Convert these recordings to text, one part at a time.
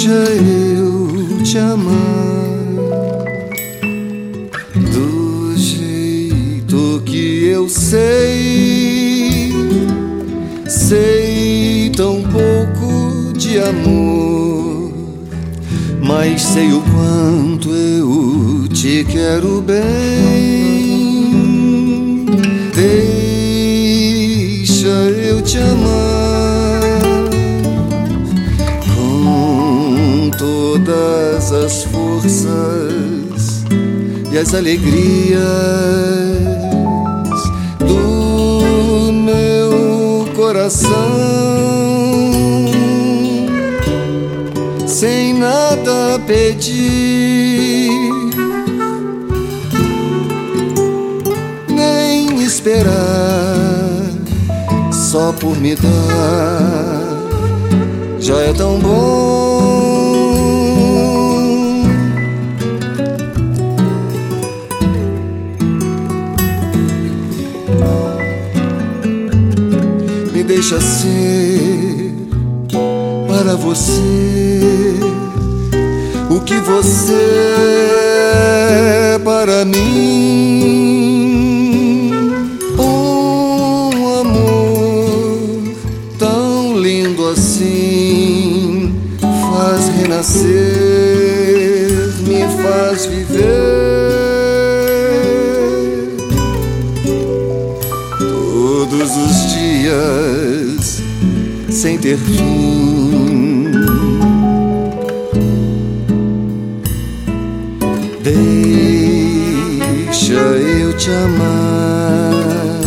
Deixa eu te amar do jeito que eu sei. Sei tão pouco de amor, mas sei o quanto eu te quero bem. Deixa eu te amar com todas as forças e as alegrias do meu coração, sem nada pedir, nem esperar, só por me dar já é tão bom. Me deixa ser para você o que você é para mim. Um amor tão lindo assim faz renascer, me faz viver todos os dias sem ter fim. Deixa eu te amar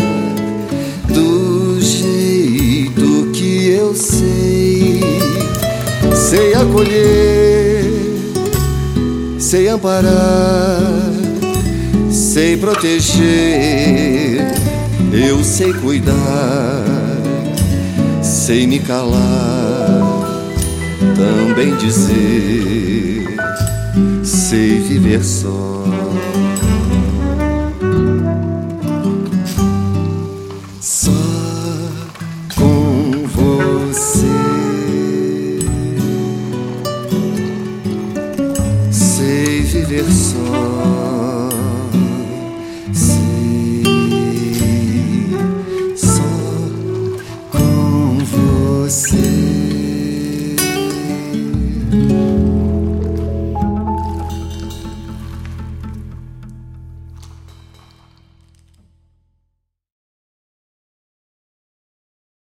do jeito que eu sei. Sei acolher, sei amparar, sei proteger, eu sei cuidar, sei me calar, também dizer, sei viver só.